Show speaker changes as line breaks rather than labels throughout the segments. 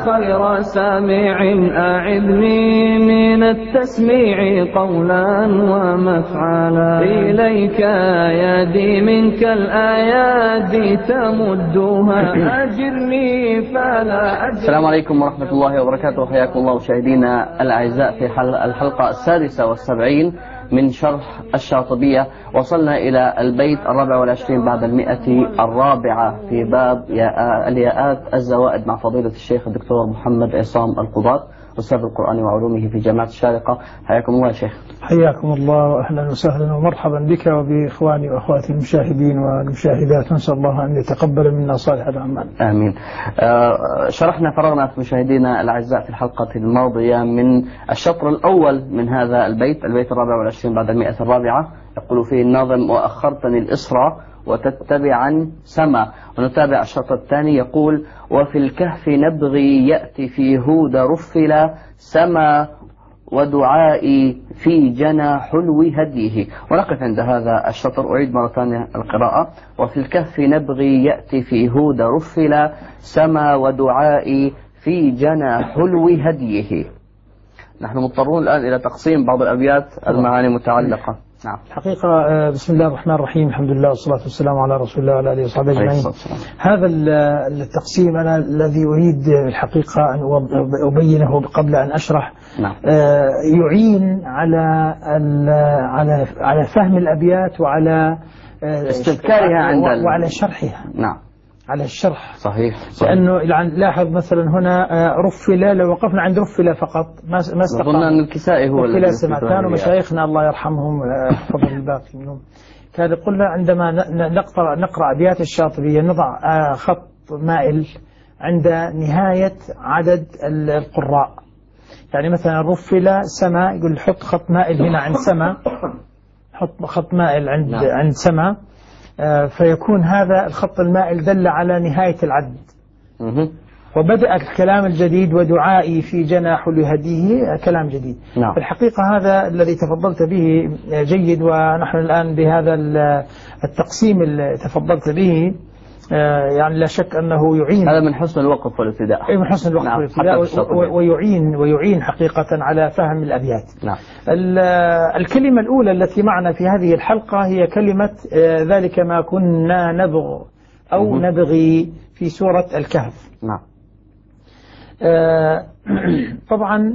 خير سامع أعذني من التسميع قولا ومفعلا. إليك يدي منك الآيات تمدها أجرني فلا أجر.
السلام عليكم ورحمة الله وبركاته. حياكم الله مشاهدينا الأعزاء في الحلقة 76 من شرح الشاطبية. وصلنا إلى البيت 24 بعد 100 في باب الياءات الزوائد مع فضيلة الشيخ الدكتور محمد عصام القضاة أستاذ القرآن وعلومه في جامعة الشارقة. حياكم الله يا شيخ.
حياكم الله وأهلا وسهلا ومرحبا بك وبإخواني وأخواتي المشاهدين والمشاهدات، نسأل الله أن يتقبل منا صالح الأعمال.
آمين. شرحنا فرغنا في مشاهدينا الأعزاء في الحلقة الماضية من الشطر الأول من هذا البيت 24 بعد 100 يقول فيه الناظم: وأخرتني الإسرى وتتبعا سما. ونتابع الشطر الثاني يقول: وفي الكهف نبغي يأتي في هود رفلا سما ودعائي في جنى حلو هديه. ونقف عند هذا الشطر. أعيد مرة ثانية القراءة: وفي الكهف نبغي يأتي في هود رفلا سما ودعائي في جنى حلو هديه. نحن مضطرون الآن إلى تقسيم بعض الأبيات المعاني متعلقة. نعم.
الحقيقة بسم الله الرحمن الرحيم، الحمد لله والصلاة والسلام على رسول الله وعلى آله وصحبه أجمعين. هذا التقسيم أنا الذي أريد الحقيقة أن أبينه قبل أن أشرح.
نعم.
يعين على فهم الأبيات وعلى
استذكارها عند
وعلى شرحها.
نعم.
على الشرح.
صحيح.
لأنه لاحظ مثلا هنا رفلا، لو وقفنا عند رفلا فقط ما استقام.
أظن أن الكسائي هو الذي
كانوا مشايخنا الله يرحمهم فضل الباقي منهم كان قلنا عندما نقرأ أبيات الشاطبية نضع خط مائل عند نهاية عدد القراء. يعني مثلا رفلا سما، يقول حط خط مائل هنا عند سما، حط خط مائل عند سما، فيكون هذا الخط المائل دل على نهاية العدد. وبدأ الكلام الجديد: ودعائي في جنى حلو هديه، كلام جديد.
نعم.
في الحقيقة هذا الذي تفضلت به جيد، ونحن الآن بهذا التقسيم اللي تفضلت به يعني لا شك أنه يعين.
هذا من حسن الوقف والابتداء.
من حسن الوقف والابتداء، ويعين حقيقة على فهم الأبيات.
نعم.
الكلمة الأولى التي معنا في هذه الحلقة هي كلمة ذلك ما كنا نبغ أو نبغي في سورة الكهف.
نعم.
طبعا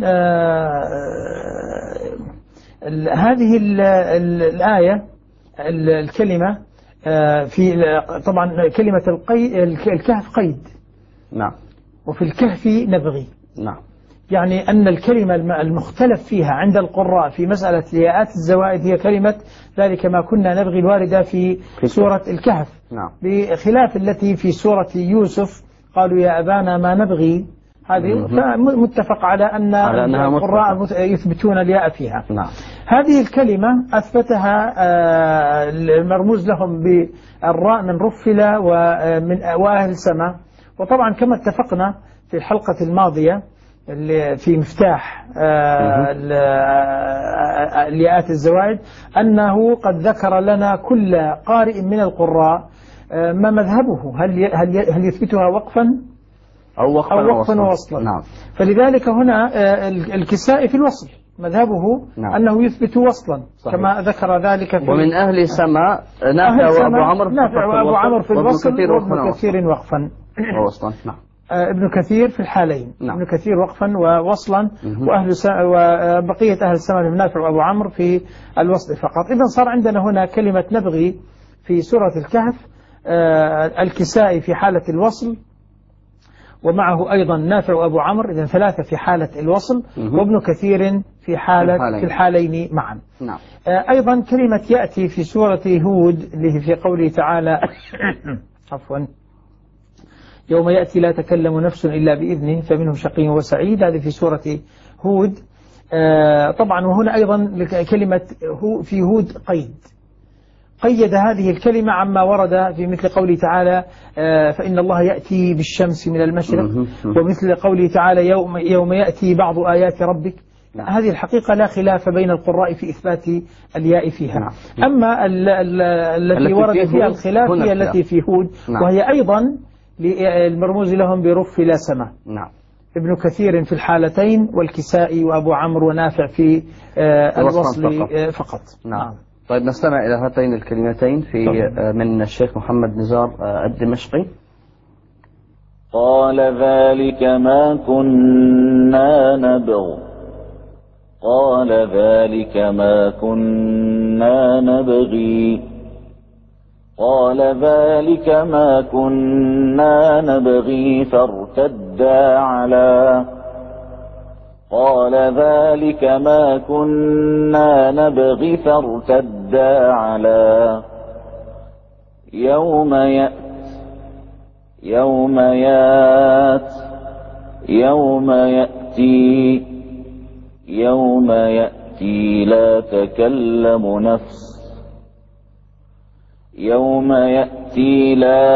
هذه الآية الكلمة في طبعا كلمة الكهف قيد.
نعم.
وفي الكهف نبغي.
نعم.
يعني أن الكلمة المختلف فيها عند القراء في مسألة الياءات الزوائد هي كلمة ذلك ما كنا نبغي الواردة في سورة الكهف.
نعم.
بخلاف التي في سورة يوسف قالوا يا أبانا ما نبغي، هذه متفق على أن القراء يثبتون الياء فيها.
نعم.
هذه الكلمة أثبتها المرموز لهم بالراء من رفلا ومن وأهل سما. وطبعا كما اتفقنا في الحلقة الماضية اللي في مفتاح الياءات الزوائد أنه قد ذكر لنا كل قارئ من القراء ما مذهبه، هل يثبتها وقفا أو وقفا ووصلا.
نعم.
فلذلك هنا الكسائي في الوصل مذهبه. نعم. أنه يثبت وصلا. صحيح. كما ذكر ذلك في
ومن أهل سما نافع وأبو عمرو
في الوصل وابن كثير وقفا
ووصلا. نعم.
ابن كثير في الحالين.
نعم.
ابن كثير وقفا ووصلا، وبقية أهل السماء من نافع وأبو عمرو في الوصل فقط. إذن صار عندنا هنا كلمة نبغي في سورة الكهف، الكسائي في حالة الوصل، ومعه أيضا نافع وأبو عمرو، إذن ثلاثة في حالة الوصل، وابن كثير في الحالين معا.
نعم.
أيضا كلمة يأتي في سورة هود اللي في قوله تعالى عفوا يوم يأتي لا تكلم نفس إلا بإذنه فمنهم شقي وسعيد، هذه في سورة هود. طبعا وهنا أيضا كلمة في هود قيد هذه الكلمة عما ورد في مثل قوله تعالى فإن الله يأتي بالشمس من المشرق، ومثل قوله تعالى يوم يأتي بعض آيات ربك. هذه الحقيقة لا خلاف بين القراء في إثبات الياء فيها. أما التي ورد فيها الخلاف هي التي في هود، وهي أيضا المرموز لهم برف لا سما.
نعم.
ابن كثير في الحالتين، والكسائي وأبو عمرو ونافع في الوصل فقط.
نعم. طيب نستمع إلى هاتين الكلمتين في من الشيخ محمد نزار الدمشقي.
قال ذلك ما كنا نبغ، قال ذلك ما كنا نبغي، قال ذلك ما كنا نبغي فارتدا على، قال ذلك ما كنا نبغي فارتدا على، يوم يأتي لا تكلم نفس، يوم يأتي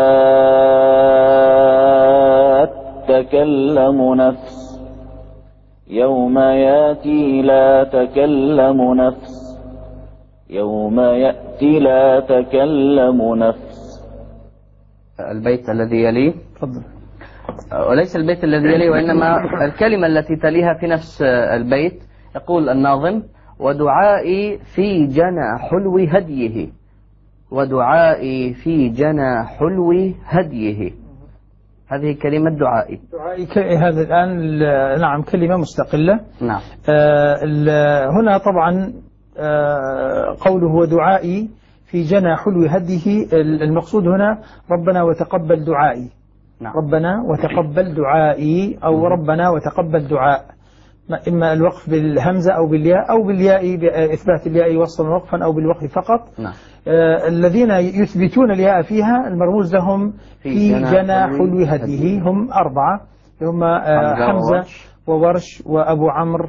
لا تكلم نفس، يوم يأتي لا تكلم نفس، يوم يأتي لا تكلم نفس.
البيت الذي يليه،
تفضل.
وليس البيت الذي يليه وإنما الكلمة التي تليها في نفس البيت. يقول الناظم: ودعائي في جنى حلو هديه، ودعائي في جنى حلو هديه. هذه كلمة دعائي.
هذا الآن نعم كلمة مستقلة.
نعم.
هنا طبعا قوله ودعائي في جنى حلو هديه، المقصود هنا ربنا وتقبل دعائي.
نعم.
ربنا وتقبل دعائي، أو ربنا وتقبل دعاء، إما الوقف بالهمزة أو بالياء، أو بالياء بإثبات الياء وصلا وقفا، أو بالوقف فقط.
نعم.
الذين يثبتون الياء فيها المرموز لهم في جنى حلو هديه هم 4، هم حمزة وورش وأبو عمرو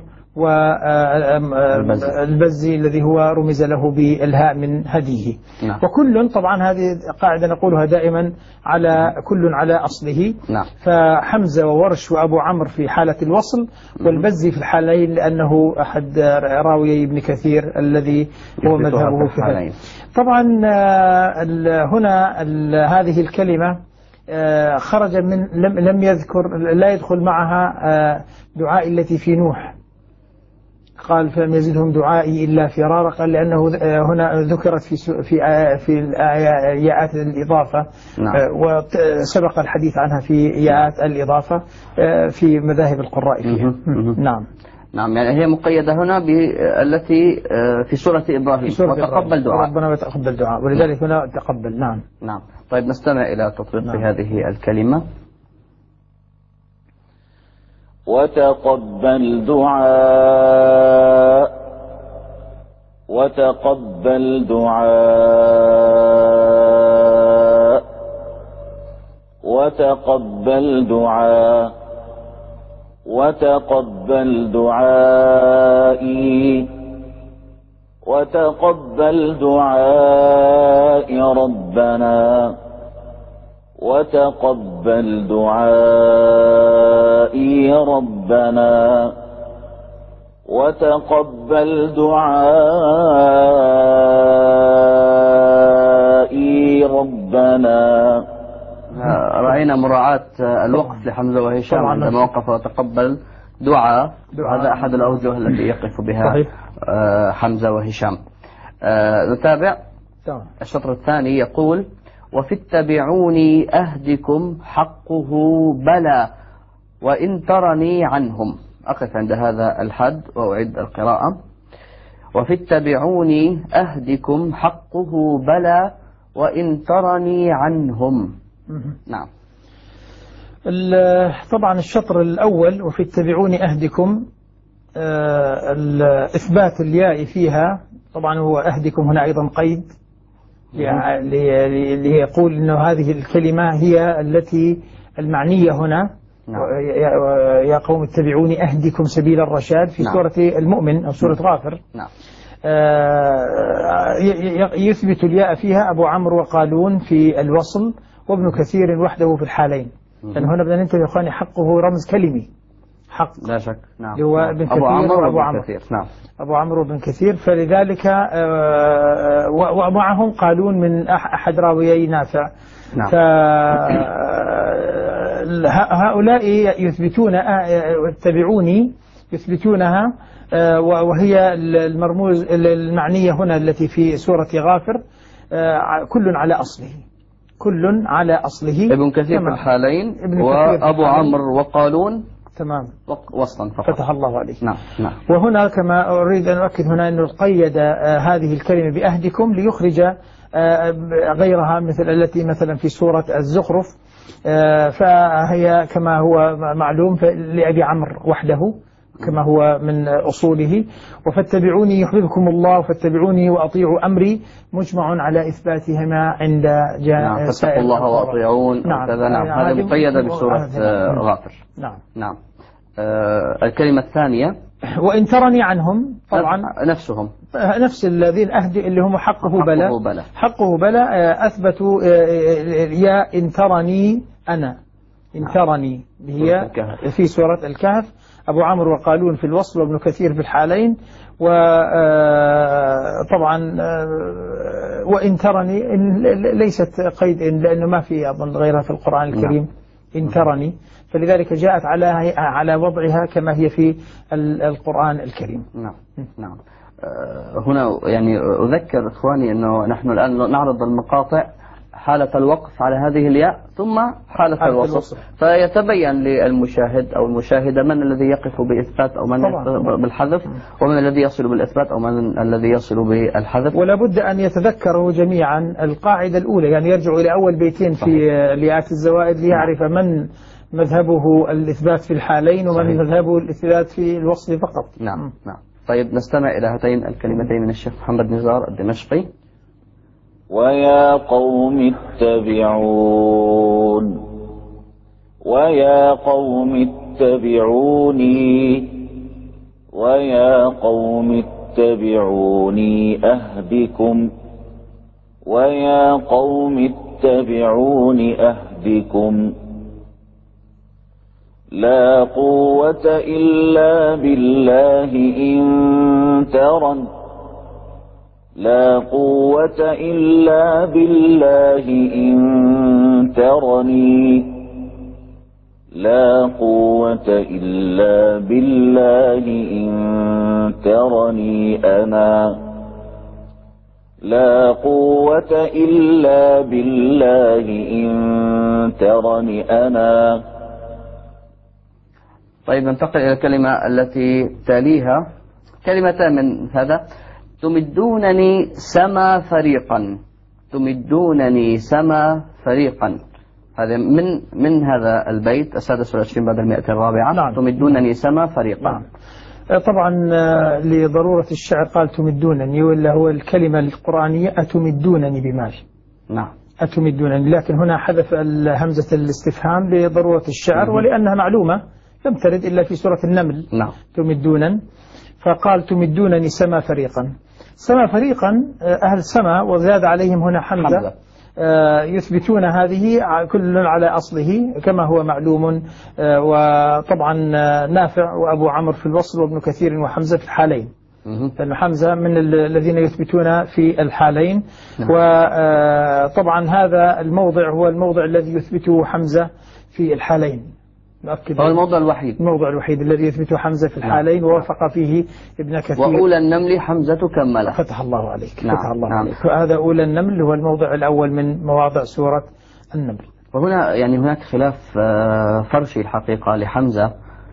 والبزي الذي هو رمز له بالهاء من هديه.
نعم.
وكل طبعا هذه قاعدة نقولها دائما على كل على أصله.
نعم.
فحمزة وورش وأبو عمرو في حالة الوصل، والبزي في الحالين لأنه أحد راويي ابن كثير الذي هو مذهبه في هذا. طبعا هنا هذه الكلمة خرج من لم يذكر، لا يدخل معها دعاء التي في نوح، قال فلم يزدهم دعائي إلا فرارا، قال لأنه هنا ذكرت في ياءات الإضافة.
نعم.
وسبق الحديث عنها في ياءات الإضافة في مذاهب القراء فيها. نعم.
نعم، يعني هي مقيدة هنا بالتي في سورة إبراهيم، وتقبل دعاء
ربنا وتقبل دعاء، ولذلك هنا تقبل. نعم.
نعم. طيب نستمع إلى تطبيق هذه الكلمة.
وتقبل دعاء، وتقبل دعاء، وتقبل دعاء، وتقبل دعائي، وتقبل دعائي ربنا، وتقبل دعائي ربنا، وتقبل دعائي ربنا.
رأينا مراعاة الوقف لحمزة وهشام عندما وقف وتقبل دعاء. هذا أحد الأوجه التي يقف بها حمزة وهشام. نتابع الشطر الثاني. يقول: وفي اتبعوني أهدكم حقه بلى وإن ترني عنهم. أقف عند هذا الحد وأعيد القراءة. وفي اتبعوني أهدكم حقه بلى وإن ترني عنهم. نعم.
طبعا الشطر الأول وفي اتبعوني أهدكم، إثبات الياء فيها، طبعا هو أهدكم هنا أيضا قيد ليقول أنه هذه الكلمة هي التي المعنية هنا.
نعم.
يا قوم اتبعوني أهدكم سبيل الرشاد في سورة المؤمن أو سورة غافر.
نعم.
يثبت الياء فيها أبو عمرو وقالون في الوصل، وابن كثير وحده في الحالين. لأن هنا بدنا ننتبه يا إخواني، حقه رمز كلمي، حق
لا شك. نعم.
هو ابن كثير وأبو عمرو.
نعم.
أبو عمرو بن كثير، فلذلك ومعهم قالون من أحد راويي نافع.
نعم.
هؤلاء يثبتون اتبعوني يثبتونها، وهي المرموز المعنية هنا التي في سورة غافر، كل على أصله، كل على أصله.
ابن كثير في الحالين وأبو عمرو وقالون
تمام
وصلا فقط.
فتح الله عليك.
نعم نعم.
وهنا كما أريد أن أؤكد هنا أنه قيد هذه الكلمة بأهدكم ليخرج غيرها مثل التي مثلا في سورة الزخرف، فهي كما هو معلوم لأبي عمرو وحده كما هو من أصوله. وفاتبعوني يحببكم الله فاتبعوني وأطيعوا أمري، مجمع على إثباتهما عند
نعم. فاتقوا الله وأطيعون.
نعم.
نعم. هذا مقيد بسورة غافر.
نعم
نعم. الكلمة الثانية
وإن ترني عنهم، طبعا
نفسهم
نفس الذين أهدي اللي هم حقه بلى، حقه بلى أثبتوا يا إن ترني أنا، إن ترني هي في سورة الكهف، أبو عمرو وقالون في الوصل وابن كثير في الحالين. وطبعا وإن ترني ليست قيد لأنه ما في أظن غيرها في القرآن الكريم إن ترني، فلذلك جاءت على وضعها كما هي في القرآن الكريم.
نعم نعم. هنا يعني أذكر إخواني أنه نحن الآن نعرض المقاطع حالة الوقف على هذه الياء ثم حالة الوصف، فيتبين للمشاهد أو المشاهدة من الذي يقف بإثبات أو من بالحذف، ومن الذي يصل بالإثبات أو من الذي يصل بالحذف.
ولا بد أن يتذكروا جميعا القاعدة الأولى، يعني يرجعوا إلى أول بيتين في ليات الزوائد ليعرف من مذهبه الإثبات في الحالين ومن مذهبه الإثبات في الوصل فقط.
نعم نعم. طيب نستمع إلى هاتين الكلمتين من الشيخ محمد نزار الدمشقي.
ويا قوم اتبعون، ويا قوم اتبعوني، ويا قوم اتبعوني أهدكم، ويا قوم اتبعوني أهدكم. لا قوة إلا بالله إن ترن، لا قوة إلا بالله إن ترني، لا قوة إلا بالله إن ترني أنا، لا قوة إلا بالله إن ترني أنا.
طيب ننتقل إلى الكلمة التي تليها، كلمتان من هذا. تمدونني سما فريقا، تمدونني سما فريقا، هذا من هذا البيت 26 بعد 104.
نعم.
تمدونني سما فريقا.
نعم. طبعا لضرورة الشعر قال تمدونني، ولا هو الكلمة القرآنية أتمدونني بمال.
نعم.
أتمدونني، لكن هنا حذف همزة الاستفهام لضرورة الشعر ولأنها معلومة لم ترد إلا في سورة النمل.
نعم.
تمدونا، فقال تمدونني سما فريقا. سما فريقا أهل سما وزاد عليهم هنا حمزة. يثبتون هذه كل على أصله كما هو معلوم، وطبعا نافع وأبو عمرو في الوصل وابن كثير وحمزة في الحالين، لأن حمزة من الذين يثبتون في الحالين. وطبعا هذا الموضع هو الموضع الذي يثبته حمزة في الحالين،
هو الموضع الوحيد،
الموضع الوحيد الذي يثبته حمزة في الحالين. ووافق فيه ابن كثير.
وأولى النمل حمزة كمله.
فتح الله عليك.
نعم.
فتح الله
نعم.
عليك. وهذا أولى النمل هو الموضع الأول من مواضع سورة النمل.
وهنا يعني هناك خلاف فرشي الحقيقة لحمزة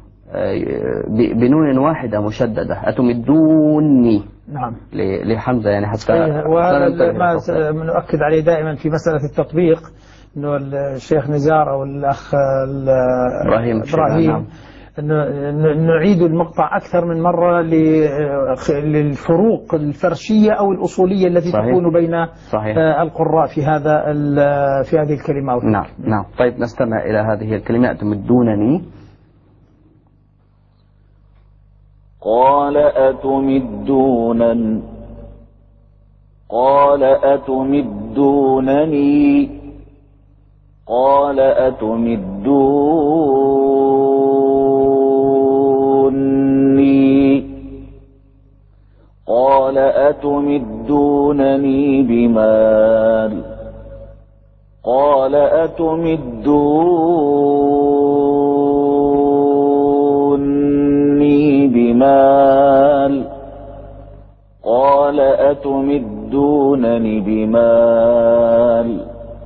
بنون واحدة مشددة، أتمدوني.
نعم.
لحمزة يعني حتى
وهذا ما نؤكد عليه دائما في مسألة التطبيق، إنه الشيخ نزار أو الأخ إبراهيم
نعم.
نعيد المقطع أكثر من مرة للفروق الفرشية أو الأصولية التي
صحيح.
تكون بين
صحيح.
القراء في هذه الكلمات.
نعم نعم. طيب نستمع إلى هذه الكلمات. تمدونني.
قال أتمدونني، قال أتمدونني، قال أتمدوني، قال أتمدونني بمال، قال أتمدوني بمال قال أتمدونني بمال.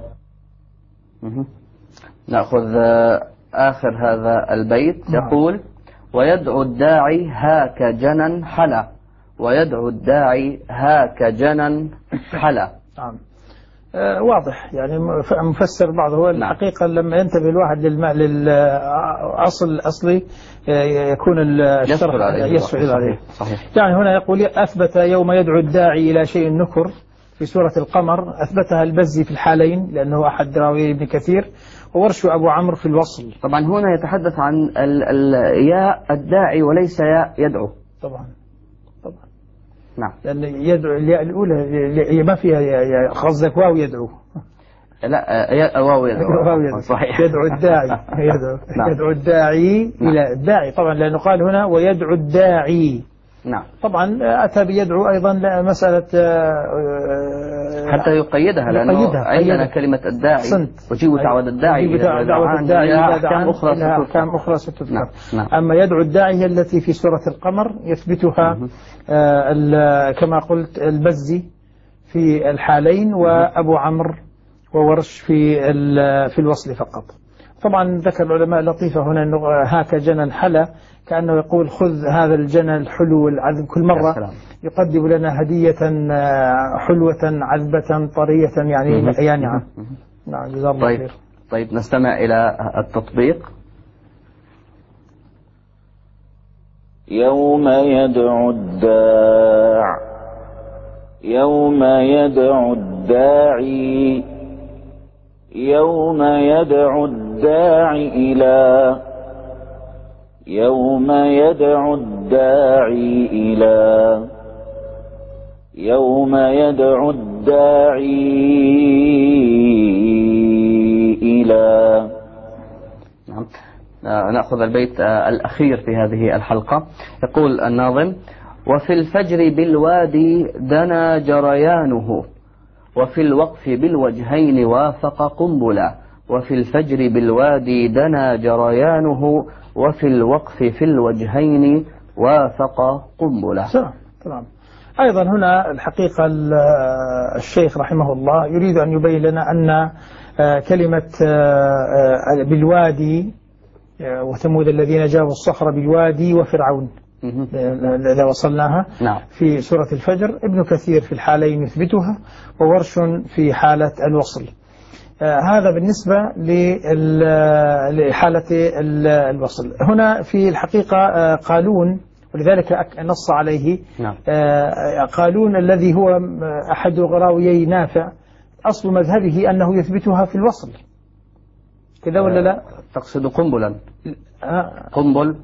نأخذ آخر هذا البيت. يقول ويدعو الداعي هاك جنا حلا، ويدعو الداعي هاك جنا حلا.
نعم. واضح يعني مفسر بعضه. هو الحقيقة لما ينتبه الواحد للأصل الأصلي يكون الشرح يسهل عليه.
صحيح.
يعني هنا يقول أثبت يوم يدعو الداعي إلى شيء نكر في سورة القمر، أثبتها البزي في الحالين لأنه أحد راوي ابن كثير، وورش أبو عمرو في الوصل.
طبعا هنا يتحدث عن ياء الداعي وليس ياء يدعو.
طبعا.
نعم.
لأن يدعو الياء الأولى ما فيها قصدك واو يدعو.
لا واو يدعو.
صحيح. يدعو الداعي يدعو الداعي إلى الداعي طبعا، لأنه قال هنا ويدعو الداعي.
نعم.
طبعا أتى بيدعو أيضا مسألة
حتى يقيدها، لأنه عندنا كلمة الداعي وجيب دعوة الداعي
دعوة الداعي لها أحكام أخرى ستذكر.
نعم.
أما يدعو الداعي هي التي في سورة القمر يثبتها كما قلت البزي في الحالين وأبو عمرو وورش في الوصل فقط. طبعا ذكر العلماء لطيفة هنا أنه هاك جنا حلا، كأنه يقول خذ هذا الجنى الحلو العذب، كل مرة يقدم لنا هدية حلوة عذبة طرية يعني يانعة. نعم جزاه الله خير.
طيب نستمع إلى التطبيق.
يوم يدعو الداع يوم يدعو الداعي يوم يدعو الداعي إلى يوم يدعو الداعي إلى يوم يدعو الداعي إلى.
نعم. نأخذ البيت الأخير في هذه الحلقة. يقول الناظم وفي الفجر بالوادي دنا جريانه، وفي الوقف بالوجهين وافق قنبلا. وفي الفجر بالوادي دنا جريانه، وفي الوقف في الوجهين وافق قنبلا.
تمام. أيضا هنا الحقيقة الشيخ رحمه الله يريد أن يبين لنا أن كلمة بالوادي وثمود الذين جابوا الصخر بالوادي وفرعون إذا وصلناها في سورة الفجر، ابن كثير في الحالين يثبتها وورش في حالة الوصل. هذا بالنسبة لحالة الوصل. هنا في الحقيقة قالون، ولذلك نص عليه قالون الذي هو أحد راويي نافع، أصل مذهبه أنه يثبتها في الوصل كذا ولا لا؟
تقصد قنبلا؟
قنبل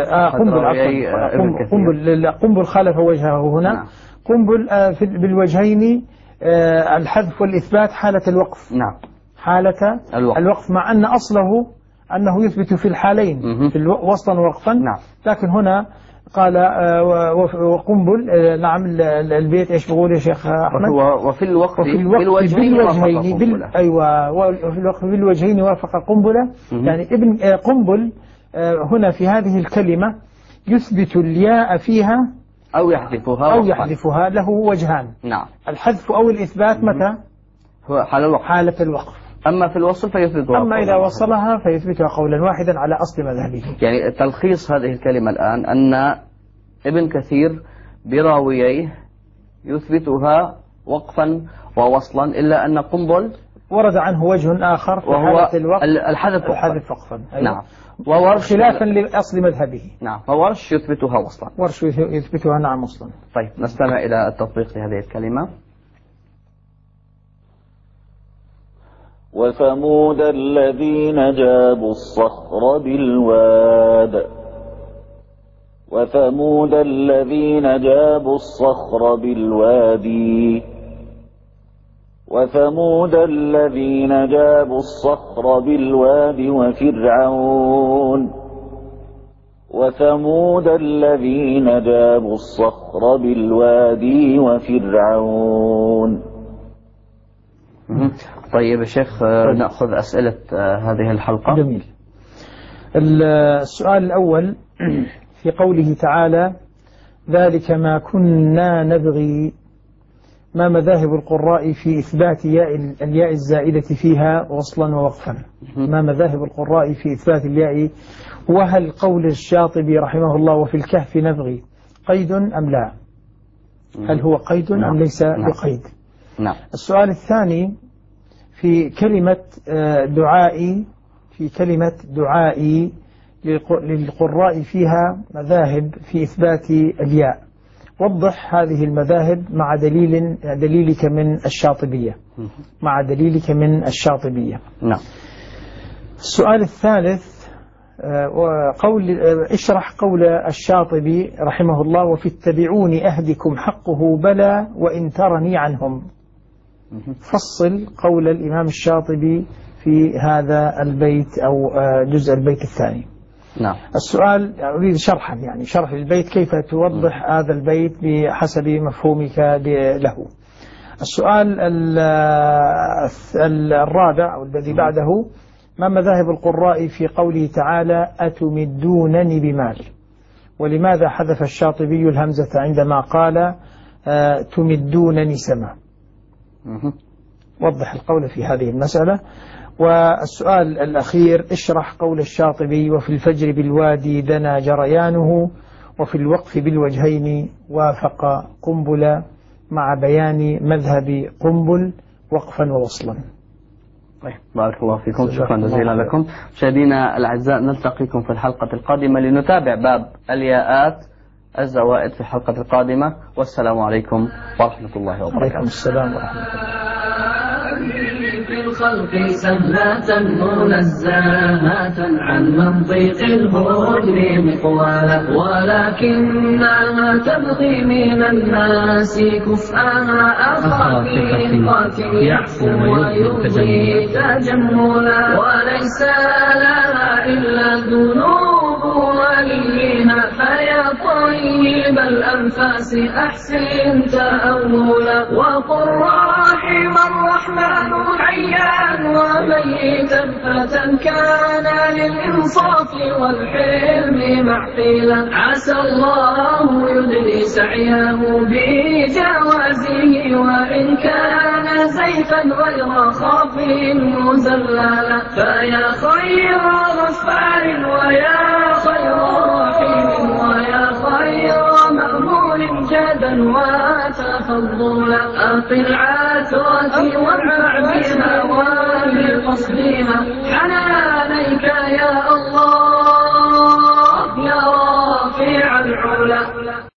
قنبل خالف وجهه هنا. قنبل بالوجهين الحذف والإثبات حالة الوقف.
نعم.
حالة الوقف مع أن أصله أنه يثبت في الحالين في وصلا ووقفا.
نعم.
لكن هنا قال وقنبل. نعم. البيت إيش بقول يا شيخ أحمد؟
وفي الوقف
بالوجهين أيوة، وفي الوقف بالوجهين وافق قنبلة. يعني ابن قنبل هنا في هذه الكلمة يثبت الياء فيها
أو يحذفها
له وجهان.
نعم.
الحذف أو الإثبات متى؟
هو حالة
الوقف.
أما في الوصل فيثبتها.
أما إذا وصلها فيثبتها قولا واحدا على أصل مذهبه.
يعني تلخيص هذه الكلمة الآن أن ابن كثير براوييه يثبتها وقفا ووصلا، إلا أن قنبل
ورد عنه وجه آخر في حالة الوقف الحذف وقفا. أيوة.
نعم. وورش
خلافا لأصل مذهبه.
نعم. وورش يثبتها وصلا.
ورش يثبتها نعم وصلا.
طيب نستمع إلى التطبيق لهذه الكلمة.
وثمود الذين جابوا الصخر بالواد وثمود الذين جابوا الصخر بالوادي وثمود الذين جابوا الصخر بالواد وثمود الذين جابوا الصخر بالوادي وفرعون.
طيب يا شيخ نأخذ أسئلة هذه الحلقة.
جميل. السؤال الأول في قوله تعالى ذلك ما كنا نبغي. ما مذاهب القراء في إثبات الياء الزائدة فيها وصلا ووقفا؟ ما مذاهب القراء في إثبات الياء؟ وهل قول الشاطبي رحمه الله وفي الكهف نبغي قيد أم لا؟ هل هو قيد أم ليس بقيد؟
نعم.
السؤال الثاني في كلمة دعائي للقراء فيها مذاهب في إثبات الياء. وضح هذه المذاهب مع دليلك من الشاطبية.
نعم.
السؤال الثالث اشرح قول الشاطبي رحمه الله وفي اتبعوني أهدكم حقه بلى وإن ترني عنهم. فصل قول الإمام الشاطبي في هذا البيت أو جزء البيت الثاني.
نعم.
السؤال أريد شرحا، يعني شرح البيت، كيف توضح هذا البيت بحسب مفهومك له. السؤال الرابع أو الذي بعده: ما مذاهب القراء في قوله تعالى أتمدونني بمال؟ ولماذا حذف الشاطبي الهمزة عندما قال تمدونني سما؟ وضح القول في هذه المسألة. والسؤال الأخير: اشرح قول الشاطبي وفي الفجر بالوادي دنا جريانه وفي الوقف بالوجهين وافق قنبلا، مع بيان مذهب قنبل وقفا ووصلا.
بارك الله فيكم، شكرا جزيلا لكم. مشاهدينا الأعزاء، نلتقيكم في الحلقة القادمة لنتابع باب الياءات الزوائد في الحلقة القادمة، والسلام عليكم ورحمة الله وبركاته.
وعليكم السلام ورحمة الله.
في الخلق سهلة منزهة عن منطق الهدن مقوالا، ولكنها تبغي من الناس كفءها أخاك يعفو ويرضي تجملا، وليس لها إلا الذنوب وليها، فيا طيب الأنفاس أحسن تأولا، وقل رحم الرحمن حيا وميتا فتى كان للإنصاف والحلم معقلا، عسى الله يدري سعيه بجوازه، وإن كان زيفا غير خاف مزللا، فيا خير غفار ويا خير رحيم ويا خير مأمون جادا وتفضلا، أقل عثرتي وارفع بها ولقصدها حنانيك يا الله يا رافع العلا.